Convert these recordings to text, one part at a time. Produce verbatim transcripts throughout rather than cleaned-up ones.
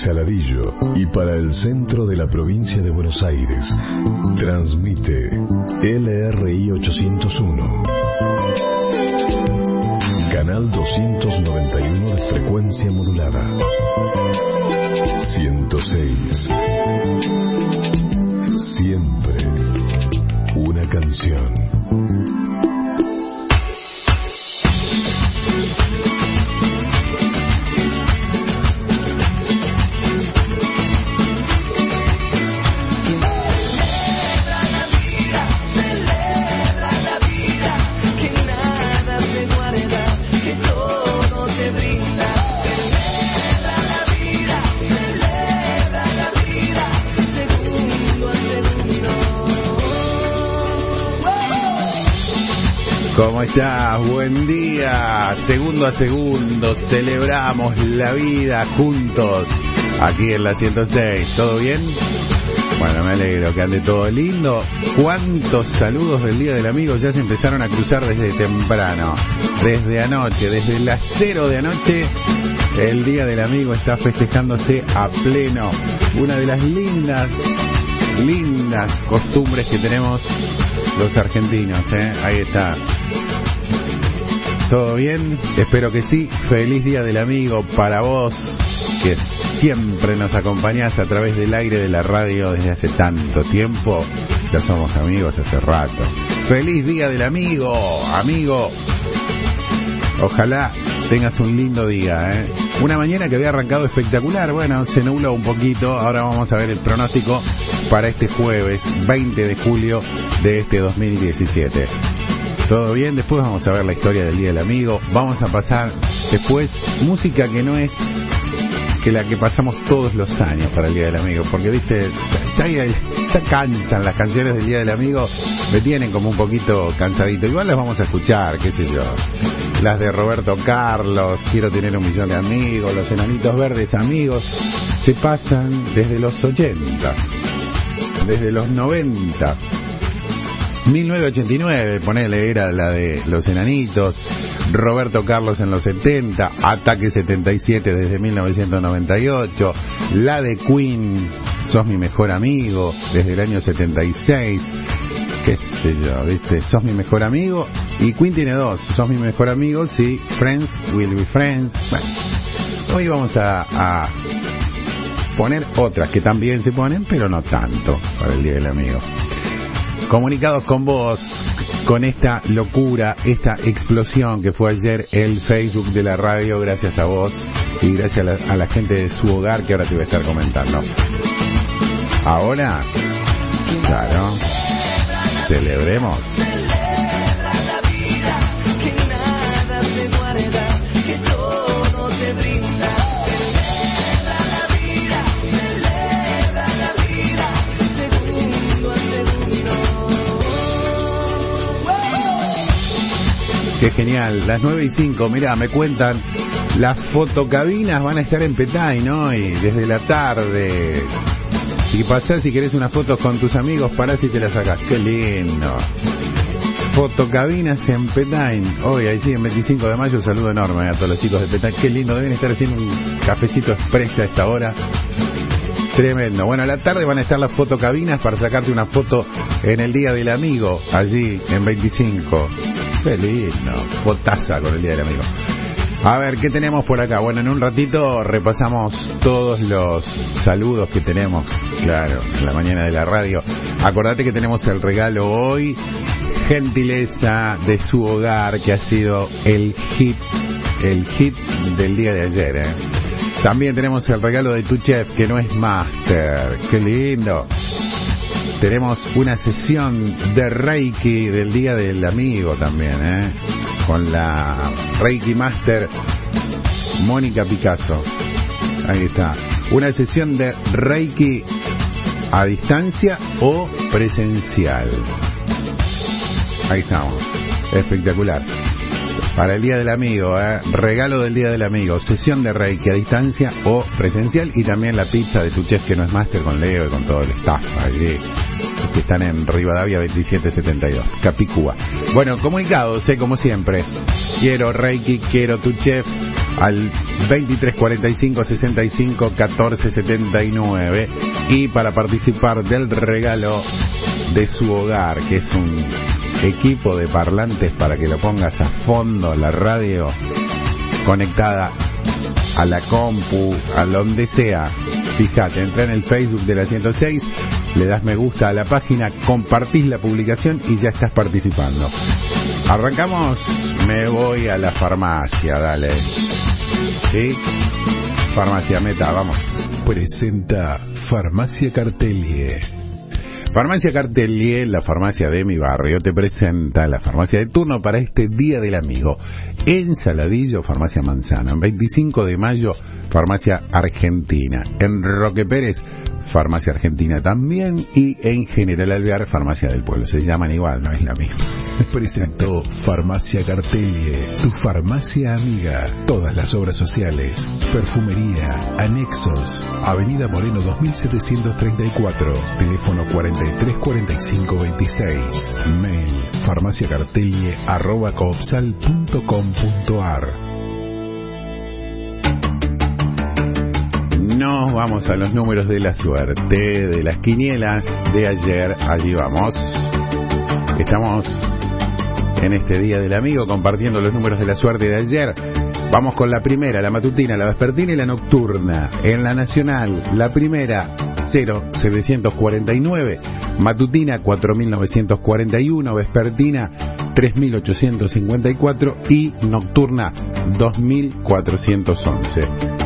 Saladillo y para el centro de la provincia de Buenos Aires, transmite L R I ochocientos uno. Canal doscientos noventa y uno de frecuencia modulada. ciento seis. Siempre una canción. ¿Cómo estás? Buen día. Segundo a segundo celebramos la vida juntos aquí en la ciento seis. ¿Todo bien? Bueno, me alegro que ande todo lindo. ¿Cuántos saludos del Día del Amigo ya se empezaron a cruzar desde temprano? Desde anoche, desde las cero de anoche, el Día del Amigo está festejándose a pleno. Una de las lindas, lindas costumbres que tenemos los argentinos, ¿eh? Ahí está. ¿Todo bien? Espero que sí. Feliz Día del Amigo para vos, que siempre nos acompañás a través del aire de la radio desde hace tanto tiempo. Ya somos amigos hace rato. Feliz Día del Amigo, amigo. Ojalá tengas un lindo día, ¿eh? Una mañana que había arrancado espectacular. Bueno, se nubló un poquito. Ahora vamos a ver el pronóstico para este jueves veinte de julio de este dos mil diecisiete. ¿Todo bien? Después vamos a ver la historia del Día del Amigo. Vamos a pasar después música que no es que la que pasamos todos los años para el Día del Amigo. Porque, viste, ya, ya cansan las canciones del Día del Amigo. Me tienen como un poquito cansadito. Igual las vamos a escuchar, qué sé yo. Las de Roberto Carlos, Quiero tener un millón de amigos, Los Enanitos Verdes, Amigos. Se pasan desde los ochenta, desde los noventa. mil novecientos ochenta y nueve, ponele, era la de Los Enanitos. Roberto Carlos en los setenta, Ataque setenta y siete desde mil novecientos noventa y ocho, la de Queen, Sos mi mejor amigo, desde el año setenta y seis, qué sé yo, viste, Sos mi mejor amigo, y Queen tiene dos, Sos mi mejor amigo, sí, Friends Will Be Friends. Bueno, hoy vamos a, a poner otras que también se ponen, pero no tanto para el Día del Amigo. Comunicados con vos, con esta locura, esta explosión que fue ayer el Facebook de la radio, gracias a vos y gracias a la, a la gente de su hogar que ahora te voy a estar comentando. Ahora, claro, celebremos. Qué genial, las nueve y cinco, mirá, me cuentan, las fotocabinas van a estar en Petay, ¿no? Y desde la tarde, si pasás, si querés unas fotos con tus amigos, parás y te las sacás, qué lindo. Fotocabinas en Petay, hoy, ahí sí, en veinticinco de mayo, saludo enorme a todos los chicos de Petay, qué lindo, deben estar haciendo un cafecito express a esta hora. Tremendo. Bueno, a la tarde van a estar las fotocabinas para sacarte una foto en el Día del Amigo, allí en veinticinco. Qué lindo, fotaza con el Día del Amigo. A ver, ¿qué tenemos por acá? Bueno, en un ratito repasamos todos los saludos que tenemos, claro, en la mañana de la radio. Acordate que tenemos el regalo hoy, gentileza de su hogar, que ha sido el hit, el hit del día de ayer, ¿eh? También tenemos el regalo de tu chef, que no es Master. Qué lindo. Tenemos una sesión de Reiki del Día del Amigo también, ¿eh? Con la Reiki Master Mónica Picasso. Ahí está. Una sesión de Reiki a distancia o presencial. Ahí estamos. Espectacular. Para el Día del Amigo, ¿eh? Regalo del Día del Amigo, sesión de Reiki a distancia o presencial, y también la pizza de tu chef, que no es Master, con Leo y con todo el staff allí, que están en Rivadavia veintisiete setenta y dos, Capicúa. Bueno, comunicados, ¿eh? Como siempre, quiero Reiki, quiero tu chef, al veintitrés cuarenta y cinco sesenta y cinco catorce setenta y nueve. Y para participar del regalo de su hogar, que es un equipo de parlantes para que lo pongas a fondo, la radio conectada a la compu, a donde sea. Fíjate, entra en el Facebook de la ciento seis, le das me gusta a la página, compartís la publicación y ya estás participando. Arrancamos, me voy a la farmacia, dale. ¿Sí? Farmacia Meta, vamos. Presenta Farmacia Cartelie. Farmacia Cartelie, la farmacia de mi barrio, te presenta la farmacia de turno para este Día del Amigo. En Saladillo, Farmacia Manzano. En veinticinco de mayo, Farmacia Argentina. En Roque Pérez, Farmacia Argentina también. Y en General Alvear, Farmacia del Pueblo. Se llaman igual, no es la misma. Presentó Farmacia Cartelie, tu farmacia amiga. Todas las obras sociales, perfumería, anexos. Avenida Moreno dos mil setecientos treinta y cuatro. Teléfono cuarenta y tres cuarenta y cinco veintiséis. Mail farmaciacartelie arroba coopsal punto com punto ar. Nos vamos a los números de la suerte de las quinielas de ayer. Allí vamos. Estamos en este Día del Amigo compartiendo los números de la suerte de ayer. Vamos con la primera, la matutina, la vespertina y la nocturna. En la nacional, la primera cero setecientos cuarenta y nueve, matutina cuatro mil novecientos cuarenta y uno, vespertina tres mil ochocientos cincuenta y cuatro y nocturna dos mil cuatrocientos once.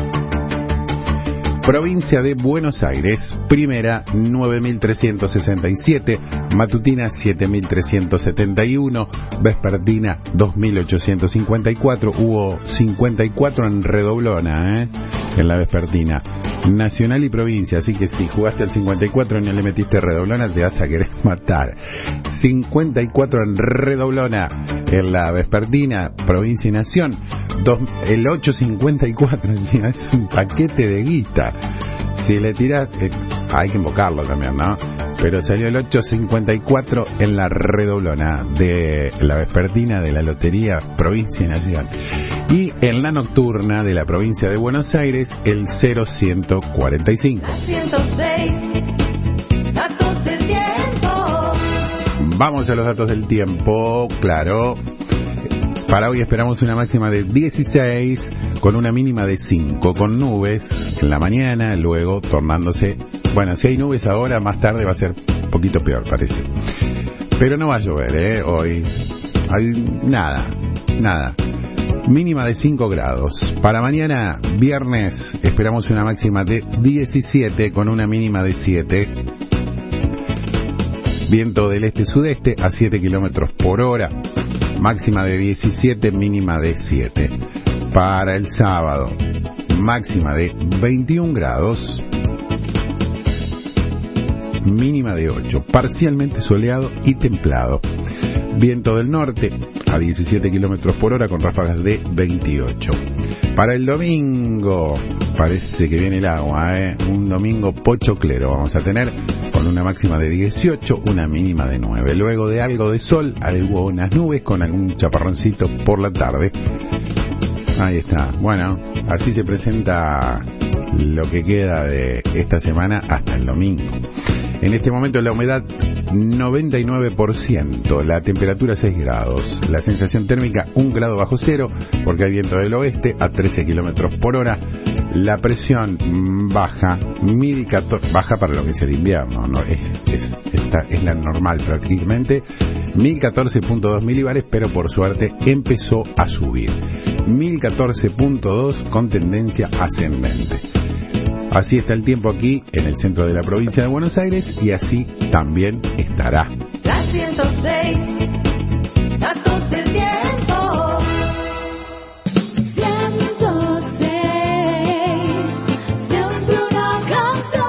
Provincia de Buenos Aires, primera nueve mil trescientos sesenta y siete, matutina siete mil trescientos setenta y uno, vespertina dos mil ochocientos cincuenta y cuatro, hubo cincuenta y cuatro en redoblona, ¿eh? En la vespertina. Nacional y provincia, así que si jugaste al cincuenta y cuatro y no le metiste redoblona, te vas a querer matar. cincuenta y cuatro en redoblona en la vespertina, provincia y nación. Dos, el ocho cincuenta y cuatro es un paquete de guita. Si le tirás, eh, hay que invocarlo también, ¿no? Pero salió el ocho cincuenta y cuatro en la redoblona de la vespertina de la lotería provincia y nación. Y en la nocturna de la provincia de Buenos Aires, el cero ciento cuarenta y cinco. ciento seis, datos del tiempo. Vamos a los datos del tiempo, claro. Para hoy esperamos una máxima de dieciséis con una mínima de cinco, con nubes en la mañana, luego tornándose... Bueno, si hay nubes ahora, más tarde va a ser un poquito peor, parece. Pero no va a llover, ¿eh? Hoy. Hay nada, nada. Mínima de cinco grados. Para mañana, viernes, esperamos una máxima de diecisiete con una mínima de siete. Viento del este-sudeste a siete kilómetros por hora. Máxima de diecisiete, mínima de siete. Para el sábado, máxima de veintiún grados, mínima de ocho. Parcialmente soleado y templado. Viento del norte a diecisiete kilómetros por hora con ráfagas de veintiocho. Para el domingo, parece que viene el agua, ¿eh? Un domingo pochoclero vamos a tener, con una máxima de dieciocho, una mínima de nueve. Luego de algo de sol, algunas nubes con algún chaparroncito por la tarde. Ahí está. Bueno, así se presenta lo que queda de esta semana hasta el domingo. En este momento la humedad noventa y nueve por ciento, la temperatura seis grados, la sensación térmica un grado bajo cero, porque hay viento del oeste a trece kilómetros por hora, la presión baja, mil catorce, baja para lo que es el invierno, no es, es, esta es la normal prácticamente, mil catorce punto dos milibares, pero por suerte empezó a subir, mil catorce punto dos con tendencia ascendente. Así está el tiempo aquí en el centro de la provincia de Buenos Aires y así también estará. La ciento seis, datos del tiempo. ciento seis, siempre una canción.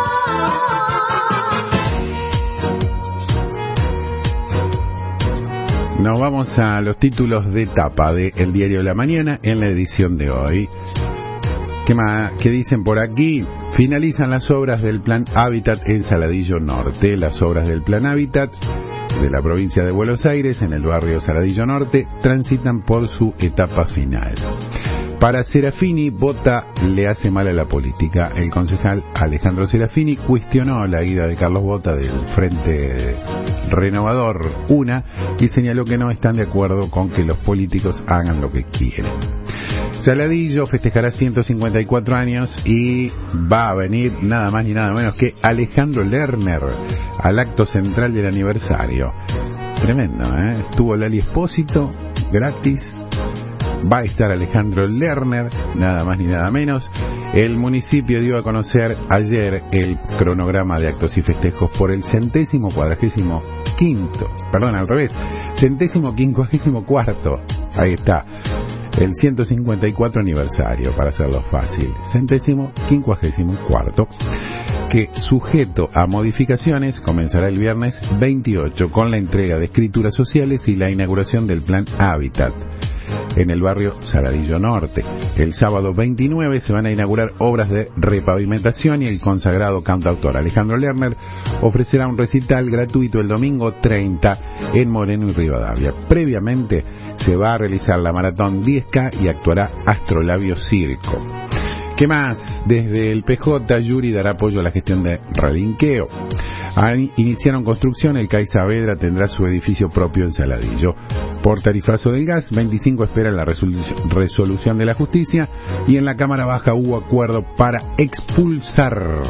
Nos vamos a los títulos de tapa de El Diario de la Mañana en la edición de hoy. ¿Qué más? ¿Qué dicen por aquí? Finalizan las obras del Plan Hábitat en Saladillo Norte. Las obras del Plan Hábitat de la provincia de Buenos Aires en el barrio Saladillo Norte transitan por su etapa final. Para Serafini, Bota le hace mal a la política. El concejal Alejandro Serafini cuestionó la ida de Carlos Bota del Frente Renovador UNA y señaló que no están de acuerdo con que los políticos hagan lo que quieren. Saladillo festejará ciento cincuenta y cuatro años y va a venir nada más ni nada menos que Alejandro Lerner al acto central del aniversario. Tremendo, ¿eh? Estuvo Lali Espósito, gratis. Va a estar Alejandro Lerner, nada más ni nada menos. El municipio dio a conocer ayer el cronograma de actos y festejos por el centésimo cuadragésimo quinto, perdón, al revés, centésimo quincuagésimo cuarto, ahí está, el ciento cincuenta y cuatro aniversario, para hacerlo fácil, centésimo quincuagésimo cuarto, que sujeto a modificaciones comenzará el viernes veintiocho con la entrega de escrituras sociales y la inauguración del plan Hábitat en el barrio Saladillo Norte. El sábado veintinueve se van a inaugurar obras de repavimentación y el consagrado cantautor Alejandro Lerner ofrecerá un recital gratuito el domingo treinta en Moreno y Rivadavia. Previamente se va a realizar la maratón diez K y actuará Astrolabio Circo. ¿Qué más? Desde el P J, Yuri dará apoyo a la gestión de relinqueo. Iniciaron construcción, el C A I Saavedra tendrá su edificio propio en Saladillo. Por tarifazo del gas, veinticinco esperan la resolución, resolución de la justicia y en la Cámara Baja hubo acuerdo para expulsar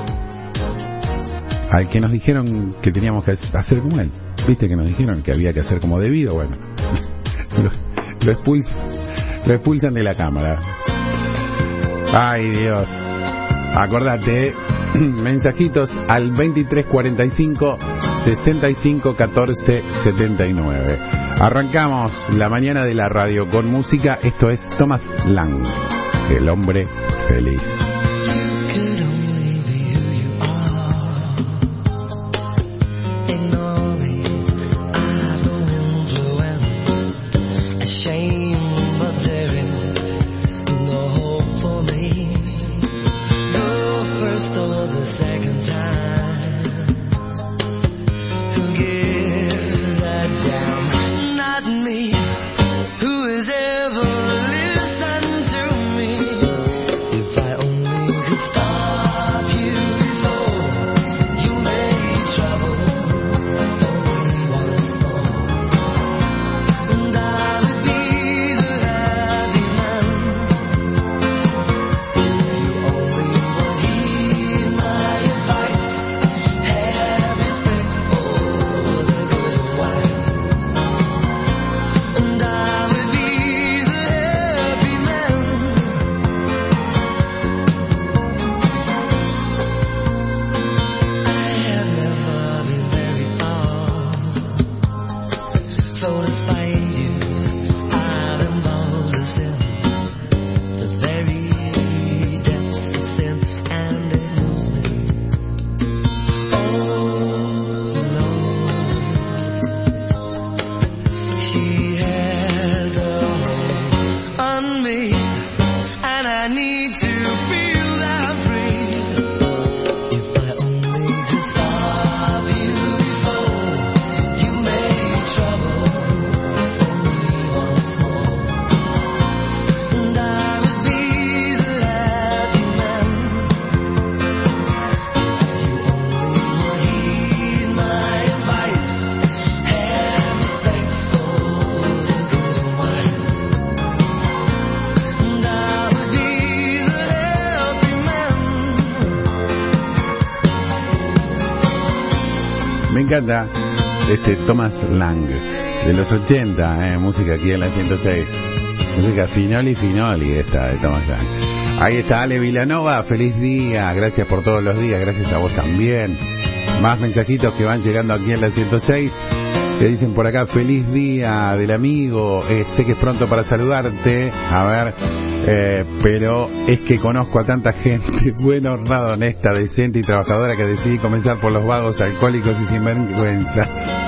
al que nos dijeron que teníamos que hacer como él. ¿Viste que nos dijeron que había que hacer como debido? Bueno, lo, lo, expulsan, lo expulsan de la Cámara. Ay, Dios. Acordate, ¿eh? Mensajitos al veintitrés cuarenta y cinco, sesenta y cinco catorce setenta y nueve. Arrancamos la mañana de la radio con música. Esto es Thomas Lang, el hombre feliz. Me encanta este Thomas Lang de los ochenta, eh, música aquí en la ciento seis, música Finoli Finoli esta de Thomas Lang. Ahí está Ale Vilanova, feliz día, gracias por todos los días, gracias a vos también. Más mensajitos que van llegando aquí en la ciento seis, que dicen por acá, feliz día del amigo, eh, sé que es pronto para saludarte, a ver, eh, pero es que conozco a tanta gente buena, honrada, honesta, decente y trabajadora que decidí comenzar por los vagos, alcohólicos y sinvergüenzas.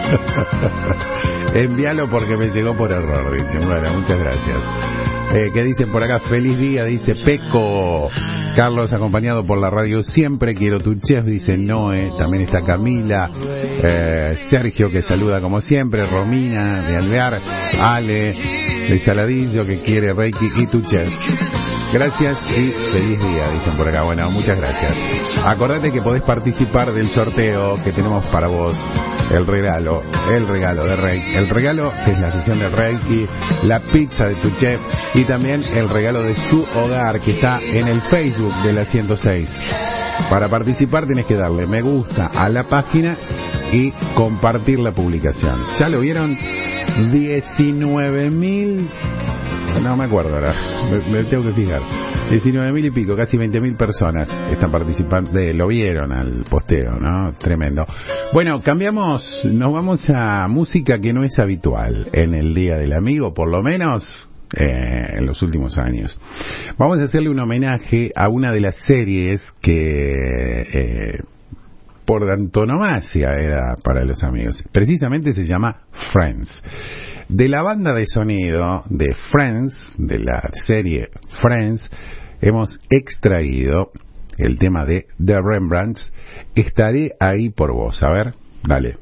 Envíalo porque me llegó por error, dicen. Bueno, muchas gracias. Eh, ¿Qué dicen por acá? Feliz día, dice Peco. Carlos, acompañado por la radio Siempre, quiero tu chef, dice Noé. También está Camila. Eh, Sergio, que saluda como siempre. Romina, de Alvear. Ale. de Saladillo que quiere Reiki y tu chef. Gracias y feliz día, dicen por acá. Bueno, muchas gracias. Acordate que podés participar del sorteo que tenemos para vos. El regalo, el regalo de Reiki. El regalo que es la sesión de Reiki, la pizza de tu chef y también el regalo de su hogar que está en el Facebook de la ciento seis. Para participar tenés que darle me gusta a la página y compartir la publicación. ¿Ya lo vieron? diecinueve mil... No me acuerdo ahora, me, me tengo que fijar. diecinueve mil y pico, casi veinte mil personas están participando, de, lo vieron al posteo, ¿no? Tremendo. Bueno, cambiamos, nos vamos a música que no es habitual en el Día del Amigo, por lo menos eh, en los últimos años. Vamos a hacerle un homenaje a una de las series que... Eh, por antonomasia era para los amigos. Precisamente se llama Friends. De la banda de sonido de Friends, de la serie Friends, hemos extraído el tema de The Rembrandts. Estaré ahí por vos. A ver, dale.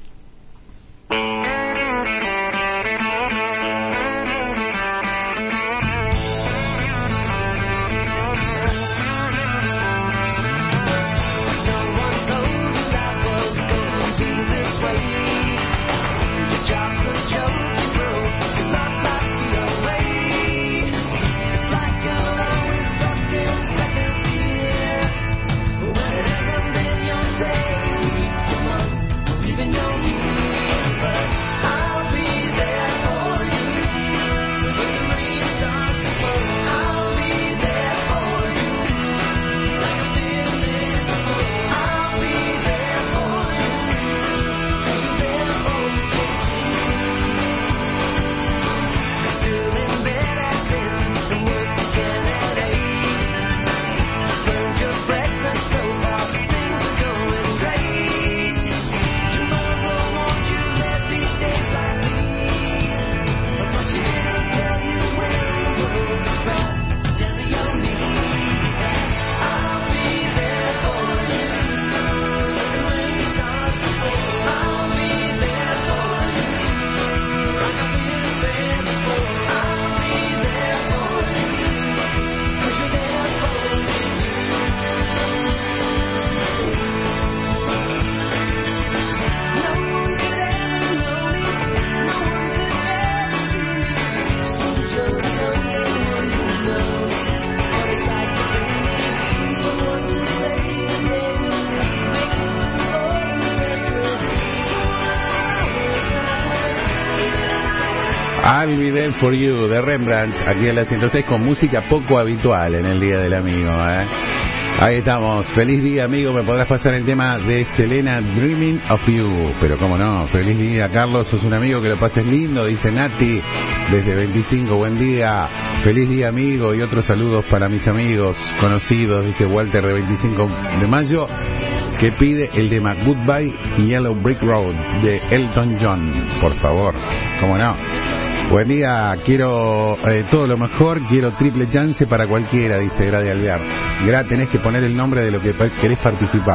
I'll Be There For You de Rembrandts, aquí en la ciento seis con música poco habitual en el Día del Amigo, ¿eh? Ahí estamos, feliz día amigo, me podrás pasar el tema de Selena, Dreaming of You, pero cómo no, feliz día Carlos, sos un amigo, que lo pases lindo, dice Nati, desde veinticinco, buen día, feliz día amigo y otros saludos para mis amigos conocidos, dice Walter de veinticinco de mayo, que pide el tema Goodbye Yellow Brick Road de Elton John, por favor, cómo no. Buen día, quiero eh, todo lo mejor, quiero triple chance para cualquiera, dice Gra de Alvear. Gra, tenés que poner el nombre de lo que querés participar.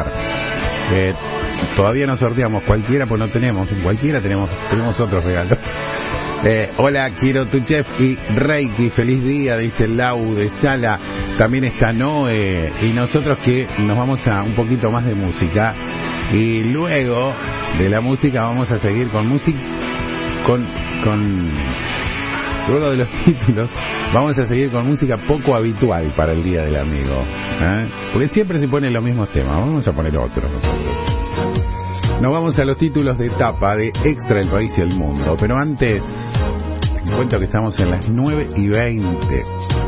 Eh, todavía no sorteamos cualquiera, pues no tenemos, en cualquiera tenemos, tenemos otros regalos. Eh, hola, quiero tu chef y Reiki, feliz día, dice Lau de Sala. También está Noé, y nosotros que nos vamos a un poquito más de música. Y luego de la música vamos a seguir con música, con, con, luego de los títulos, vamos a seguir con música poco habitual para el Día del Amigo, ¿eh? Porque siempre se ponen los mismos temas, vamos a poner otros nosotros. Nos vamos a los títulos de etapa de Extra el País y el Mundo, pero antes, te cuento que estamos en las nueve y veinte.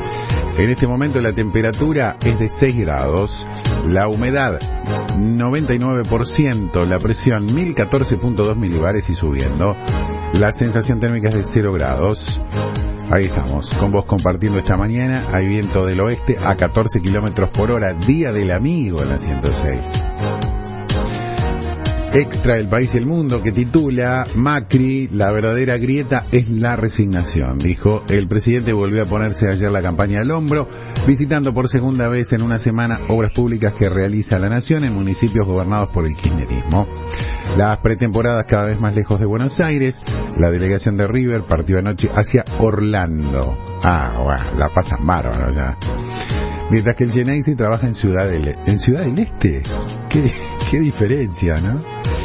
En este momento la temperatura es de seis grados, la humedad noventa y nueve por ciento, la presión mil catorce punto dos milibares y subiendo, la sensación térmica es de cero grados. Ahí estamos, con vos compartiendo esta mañana, hay viento del oeste a catorce kilómetros por hora, Día del Amigo en la ciento seis. Extra El País y el Mundo, que titula Macri, la verdadera grieta es la resignación. Dijo, el presidente volvió a ponerse ayer la campaña al hombro, visitando por segunda vez en una semana obras públicas que realiza la nación en municipios gobernados por el kirchnerismo. Las pretemporadas cada vez más lejos de Buenos Aires, la delegación de River partió anoche hacia Orlando. Ah, bueno, la pasan bárbaro ya. Mientras que el Geneisi trabaja en Ciudad del Este. ¿En Ciudad del Este? ¿Qué, qué diferencia, no?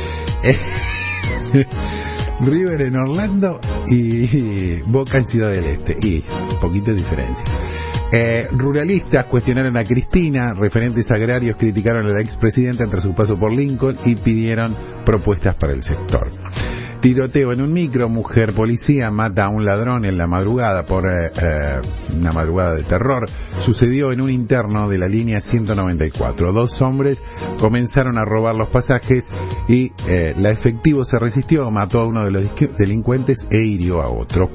River en Orlando y Boca en Ciudad del Este. Y un poquito de diferencia. Eh, ruralistas cuestionaron a Cristina, referentes agrarios criticaron a la expresidenta tras su paso por Lincoln y pidieron propuestas para el sector. Tiroteo en un micro, mujer policía mata a un ladrón en la madrugada por eh, eh, una madrugada de terror. Sucedió en un interno de la línea ciento noventa y cuatro. Dos hombres comenzaron a robar los pasajes y eh, la efectivo se resistió, mató a uno de los delincuentes e hirió a otro.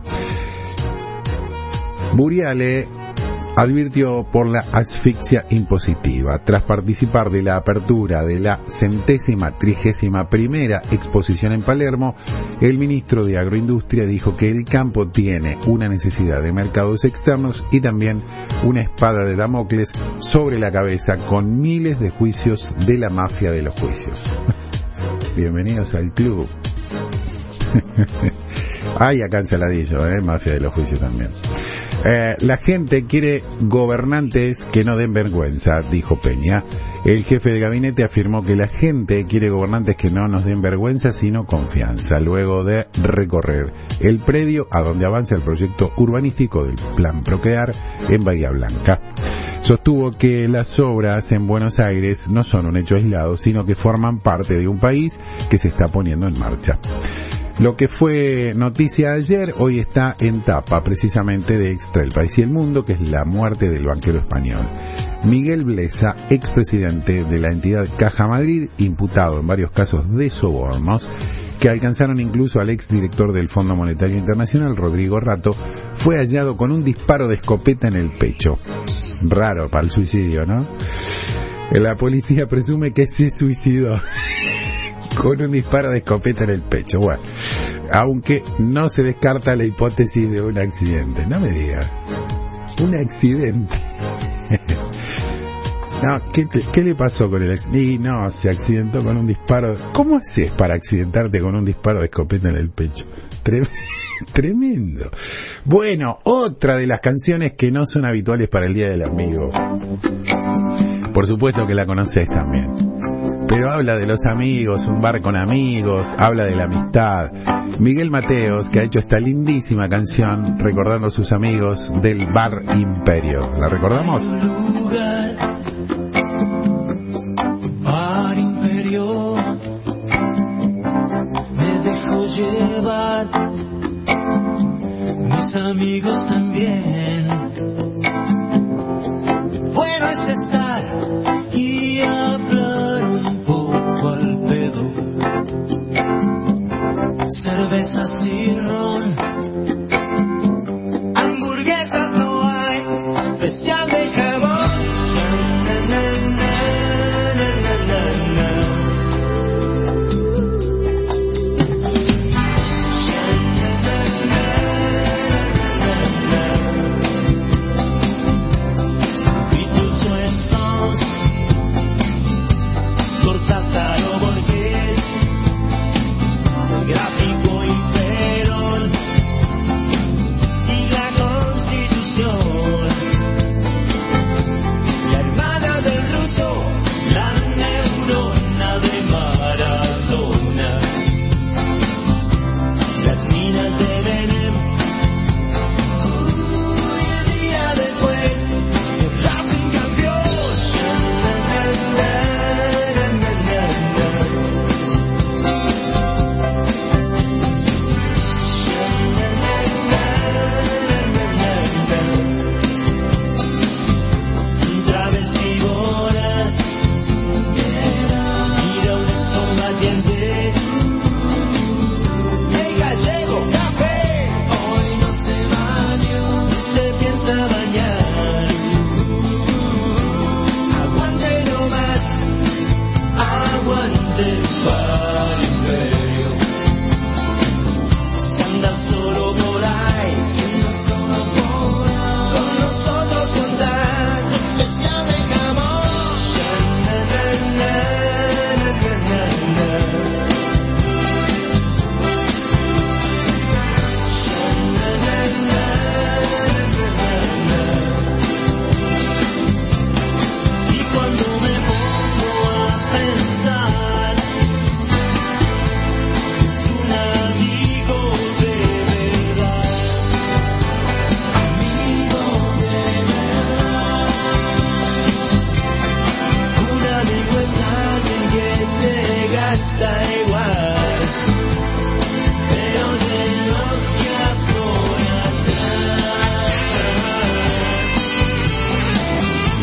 Buriale advirtió por la asfixia impositiva. Tras participar de la apertura de la centésima trigésima primera exposición en Palermo, el ministro de Agroindustria dijo que el campo tiene una necesidad de mercados externos y también una espada de Damocles sobre la cabeza con miles de juicios de la mafia de los juicios. Bienvenidos al club. Ay, acá en Saladillo, eh, mafia de los juicios también. Eh, la gente quiere gobernantes que no den vergüenza, dijo Peña. El jefe de gabinete afirmó que la gente quiere gobernantes que no nos den vergüenza, sino confianza, luego de recorrer el predio a donde avanza el proyecto urbanístico del Plan Procrear en Bahía Blanca. Sostuvo que las obras en Buenos Aires no son un hecho aislado, sino que forman parte de un país que se está poniendo en marcha. Lo que fue noticia ayer, hoy está en tapa precisamente de Extra El País y el Mundo, que es la muerte del banquero español. Miguel Blesa, expresidente de la entidad Caja Madrid, imputado en varios casos de sobornos, que alcanzaron incluso al exdirector del Fondo Monetario Internacional, Rodrigo Rato, fue hallado con un disparo de escopeta en el pecho. Raro para el suicidio, ¿no? La policía presume que se suicidó con un disparo de escopeta en el pecho. Bueno, aunque no se descarta la hipótesis de un accidente. No me digas. Un accidente. No, ¿qué, te, ¿qué le pasó con el accidente? Y no, se accidentó con un disparo. ¿Cómo haces para accidentarte con un disparo de escopeta en el pecho? Tremendo. Tremendo. Bueno, otra de las canciones que no son habituales para el Día del Amigo. Por supuesto que la conoces también. Pero habla de los amigos, un bar con amigos, habla de la amistad. Miguel Mateos, que ha hecho esta lindísima canción recordando a sus amigos del Bar Imperio. ¿La recordamos? Bar Imperio, me dejo llevar, mis amigos también. Bueno es estar y hablar un poco al pedo, cervezas y ron, hamburguesas no hay, especial de jabón. Na, na, na, na, na, na, na. Gráfico y Perón y la Constitución.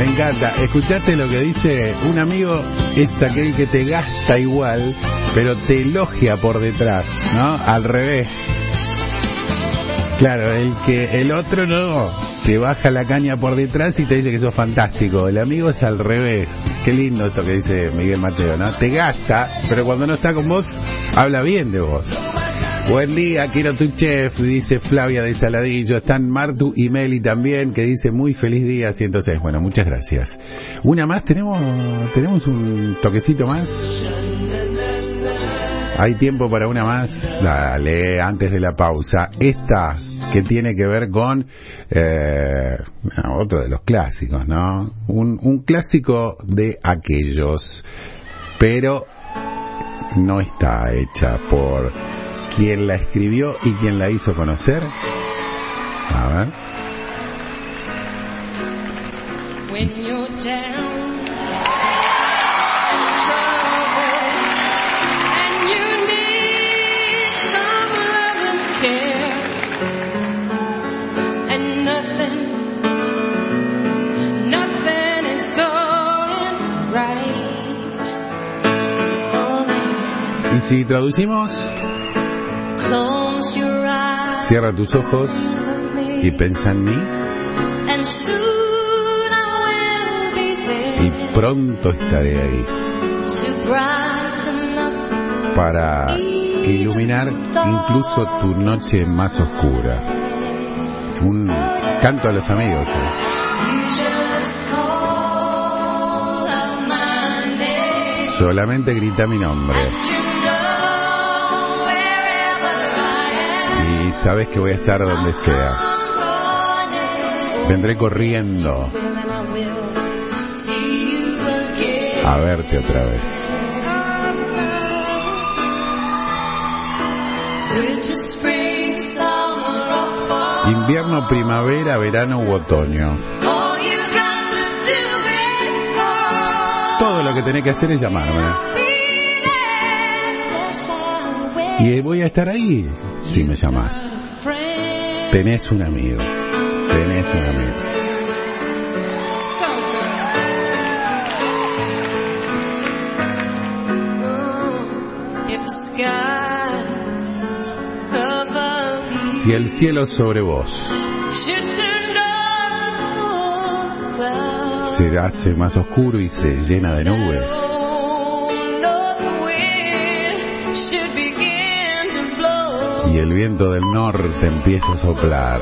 Me encanta. ¿Escuchaste lo que dice? Un amigo es aquel que te gasta igual, pero te elogia por detrás, ¿no? Al revés. Claro, el que el otro no, te baja la caña por detrás y te dice que sos fantástico. El amigo es al revés. Qué lindo esto que dice Miguel Mateo, ¿no? Te gasta, pero cuando no está con vos, habla bien de vos. Buen día, quiero tu chef, dice Flavia de Saladillo. Están Martu y Meli también, que dice muy feliz día, ciento seis. Bueno, muchas gracias. Una más, tenemos tenemos un toquecito más. Hay tiempo para una más. Dale, antes de la pausa. Esta que tiene que ver con eh, otro de los clásicos, ¿no? Un, un clásico de aquellos, pero no está hecha por quien la escribió y quien la hizo conocer. A ver. When you're down and trouble and you need some love and care and nothing, nothing is going right. Oh, y si traducimos, close your eyes, cierra tus ojos y piensa en mí, and soon I will be there y pronto estaré ahí to brighten up para iluminar incluso tu noche más oscura. Un canto a los amigos, ¿eh? you just call out my name. Solamente grita mi nombre You know wherever I am, y sabes que voy a estar donde sea. Vendré corriendo and I will see you again. a verte otra vez. Winter, spring, summer, or fall. Invierno, primavera, verano u otoño. All you got to do is call. Todo lo que tenés que hacer es llamarme. Be there, that's how I Y voy a estar ahí si me llamás. friend. Tenés un amigo. Tenés un amigo. So good. If the sky above Si el cielo sobre vos should turn dark clouds, se hace más oscuro y se llena de nubes, oh, north wind should begin to blow. y el viento del norte empieza a soplar,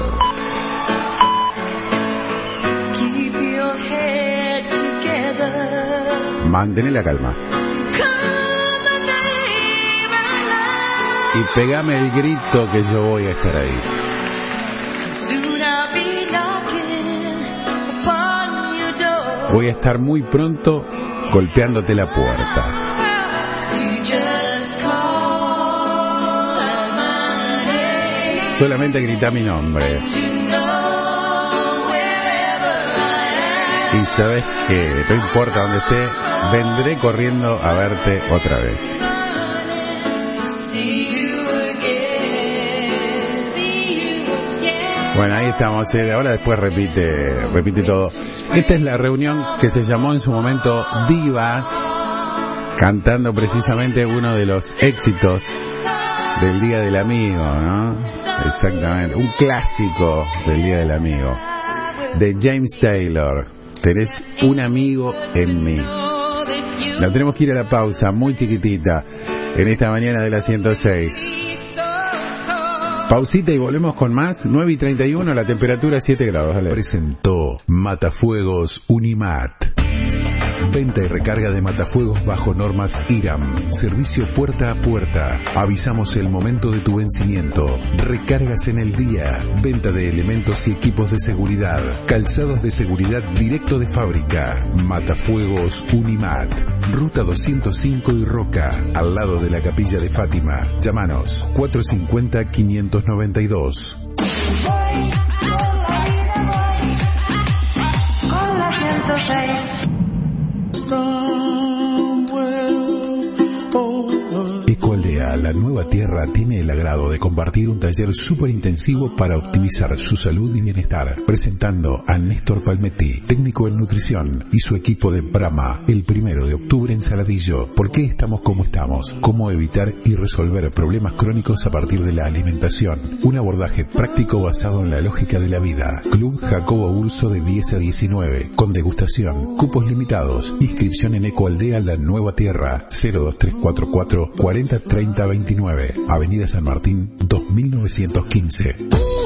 Keep your head together. mantén la calma Call my name out loud. y pegame el grito que yo voy a estar ahí. Soon I'll be knocking upon your door. Voy a estar muy pronto golpeándote la puerta. You just call out my name. Solamente grita mi nombre You know wherever I am. y sabes que no importa dónde esté, vendré corriendo a verte otra vez. To see you again. See you again. Bueno, ahí estamos, ¿eh? Ahora después repite, repite todo. Esta es la reunión que se llamó en su momento Divas, cantando precisamente uno de los éxitos del Día del Amigo, ¿no? Exactamente, un clásico del Día del Amigo, de James Taylor. Tenés un amigo en mí. La tenemos que ir a la pausa, muy chiquitita, en esta mañana de la ciento seis. Pausita y volvemos con más. Nueve y treinta y uno, la temperatura siete grados. Dale. Presentó Matafuegos Unimat. Venta y recarga de matafuegos bajo normas I R A M. Servicio puerta a puerta. Avisamos el momento de tu vencimiento. Recargas en el día. Venta de elementos y equipos de seguridad. Calzados de seguridad directo de fábrica. Matafuegos Unimat. Ruta doscientos cinco y Roca, al lado de la Capilla de Fátima. Llámanos cuatrocientos cincuenta, quinientos noventa y dos. Con la ciento seis. Ecoaldea. Ahora La Nueva Tierra tiene el agrado de compartir un taller súper intensivo para optimizar su salud y bienestar, presentando a Néstor Palmetti, técnico en nutrición, y su equipo de Brahma, el primero de octubre en Saladillo. ¿Por qué estamos como estamos? ¿Cómo evitar y resolver problemas crónicos a partir de la alimentación? Un abordaje práctico basado en la lógica de la vida. Club Jacobo Urso de diez a diecinueve, con degustación, cupos limitados, inscripción en Ecoaldea La Nueva Tierra, cero dos tres cuatro cuatro, cuarenta treinta veintinueve, Avenida San Martín, dos mil novecientos quince.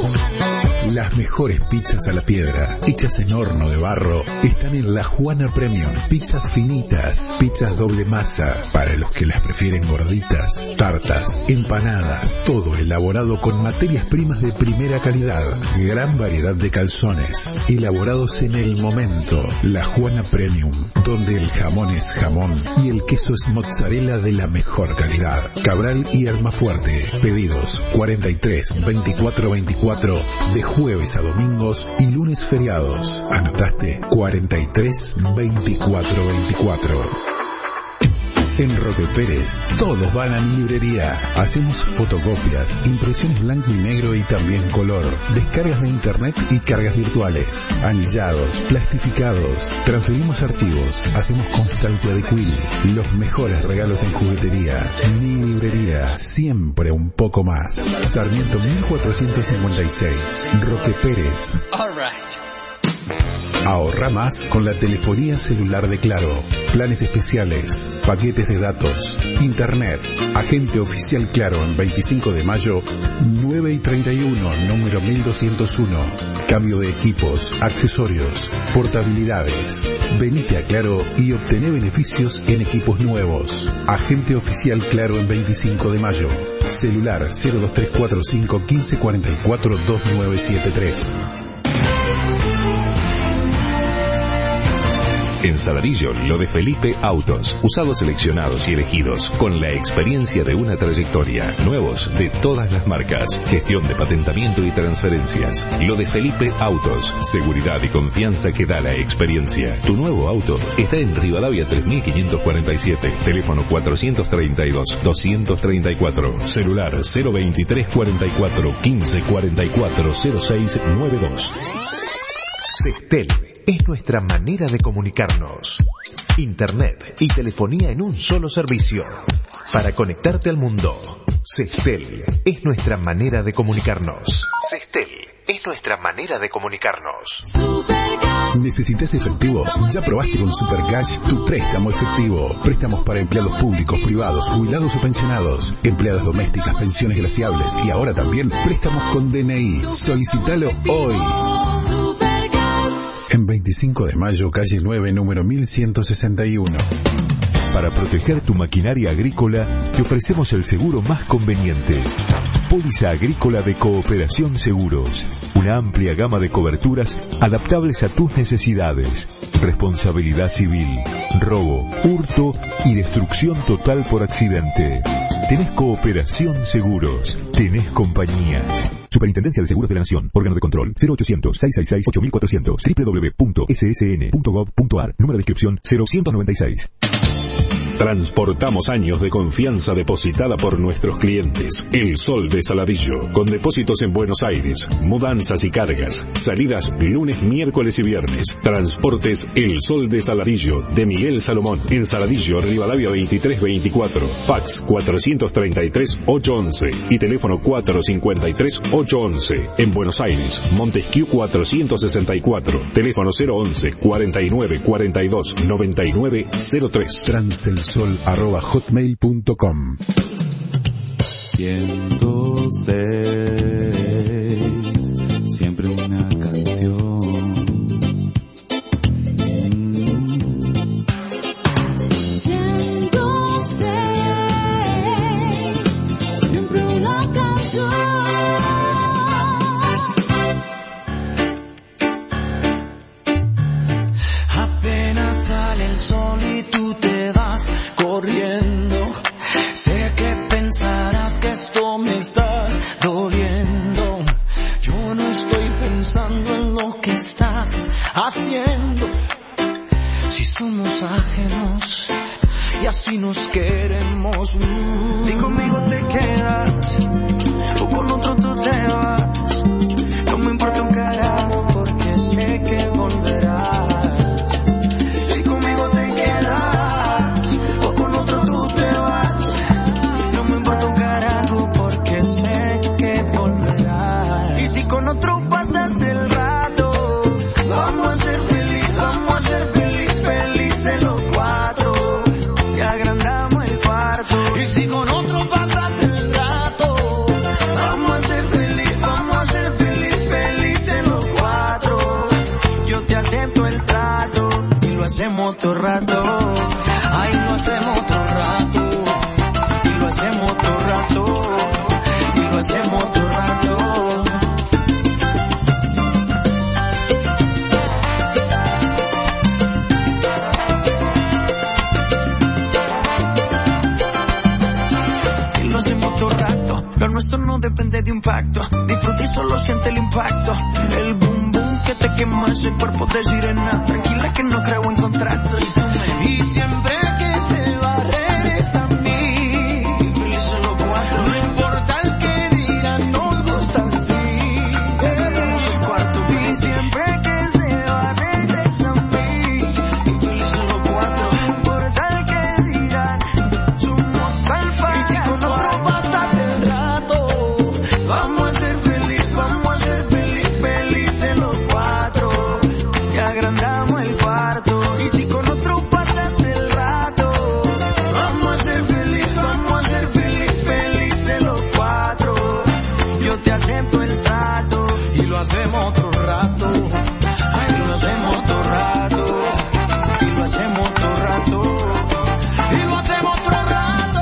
Las mejores pizzas a la piedra, hechas en horno de barro, están en La Juana Premium. Pizzas finitas, pizzas doble masa, para los que las prefieren gorditas, tartas, empanadas, todo elaborado con materias primas de primera calidad. Gran variedad de calzones, elaborados en el momento. La Juana Premium, donde el jamón es jamón y el queso es mozzarella de la mejor calidad. Cabral y Almafuerte. Pedidos cuarenta y tres veinticuatro veinticuatro de jueves a domingos y lunes feriados. ¿Anotaste? cuarenta y tres veinticuatro veinticuatro. En Roque Pérez, todos van a mi librería. Hacemos fotocopias, impresiones blanco y negro y también color, descargas de internet y cargas virtuales, anillados, plastificados, transferimos archivos, hacemos constancia de quill, los mejores regalos en juguetería. Mi librería, siempre un poco más. Sarmiento mil cuatrocientos cincuenta y seis, Roque Pérez. All right. Ahorra más con la telefonía celular de Claro. Planes especiales, paquetes de datos, internet. Agente oficial Claro en veinticinco de mayo, nueve y treinta y uno, número mil doscientos uno. Cambio de equipos, accesorios, portabilidades. Venite a Claro y obtené beneficios en equipos nuevos. Agente oficial Claro en veinticinco de mayo. Celular cero dos tres cuatro cinco uno cinco cuatro cuatro dos nueve siete tres. En Saladillo, lo de Felipe Autos. Usados seleccionados y elegidos, con la experiencia de una trayectoria. Nuevos de todas las marcas. Gestión de patentamiento y transferencias. Lo de Felipe Autos. Seguridad y confianza que da la experiencia. Tu nuevo auto está en Rivadavia tres mil quinientos cuarenta y siete. Teléfono cuatrocientos treinta y dos, doscientos treinta y cuatro. Celular cero veintitrés cuarenta y cuatro, quince cuarenta y cuatro, cero seis noventa y dos. Sextel es nuestra manera de comunicarnos. Internet y telefonía en un solo servicio. Para conectarte al mundo. Sextel es nuestra manera de comunicarnos. Sextel es nuestra manera de comunicarnos. ¿Necesitas efectivo? ¿Ya probaste con Supercash tu préstamo efectivo? Préstamos para empleados públicos, privados, jubilados o pensionados, empleadas domésticas, pensiones graciables y ahora también préstamos con D N I. Solicítalo hoy. En veinticinco de mayo, calle nueve, número mil ciento sesenta y uno. Para proteger tu maquinaria agrícola, te ofrecemos el seguro más conveniente. Póliza Agrícola de Cooperación Seguros. Una amplia gama de coberturas adaptables a tus necesidades. Responsabilidad civil, robo, hurto y destrucción total por accidente. Tenés Cooperación Seguros. Tenés compañía. Superintendencia de Seguros de la Nación. Órgano de control cero ochocientos, seiscientos sesenta y seis, ocho mil cuatrocientos. doble u doble u doble u punto s s n punto gov punto a r. Número de inscripción cero ciento noventa y seis. Transportamos años de confianza depositada por nuestros clientes. El Sol de Saladillo, con depósitos en Buenos Aires, mudanzas y cargas, salidas lunes, miércoles y viernes. Transportes El Sol de Saladillo, de Miguel Salomón, en Saladillo, Rivadavia veintitrés veinticuatro, fax cuatrocientos treinta y tres, ochocientos once y teléfono cuatrocientos cincuenta y tres, ochocientos once. En Buenos Aires, Montesquieu cuatrocientos sesenta y cuatro, teléfono cero once, cuarenta y nueve, cuarenta y dos, noventa y nueve, cero tres. Transelsol arroba hotmail punto com. ciento seis, siempre una canción. ciento seis, siempre una canción. Apenas sale el sol y tú te vas corriendo. Sé que pensarás que esto me está doliendo. Yo no estoy pensando en lo que estás haciendo. Si somos ajenos y así nos queremos. Mm. Si conmigo te quedas o con otro tú te vas, no me importa un carajo porque sé que volverás. Si conmigo te quedas o con otro tú te vas, no me importa un carajo porque sé que volverás. Y si con otro pasas el rato, vamos a ser feliz, vamos a ser feliz, felices los cuatro, que agrandamos el cuarto. Y si con otro pasas el rato, vamos a ser feliz, vamos a ser feliz, felices los cuatro. Yo te acepto el trato y lo hacemos todo rato. Ay, lo hacemos todo rato y lo hacemos todo rato y lo hacemos todo rato. Lo nuestro no depende de un pacto. Disfruta y solo siente el impacto. El boom boom que te quema ese cuerpo de sirena. Tranquila que no creo en contratos. Y siempre que se va regresa a mí. Felices los cuatro. No importa el que digan, nos gusta así. Hagamos el cuarto. Y siempre que se va regresa a mí. Felices los cuatro. No importa el que digan, somos alfa. Y si con otro pasas el rato, vamos a ser feliz, vamos a ser feliz, felices los cuatro, que agrandamos el cuarto. Y si con otro pasas el rato, vamos a ser feliz, vamos a ser feliz, felices los cuatro. Yo te acepto el trato y lo hacemos otro rato. Ay, lo hacemos otro rato y lo hacemos otro rato y lo hacemos otro rato.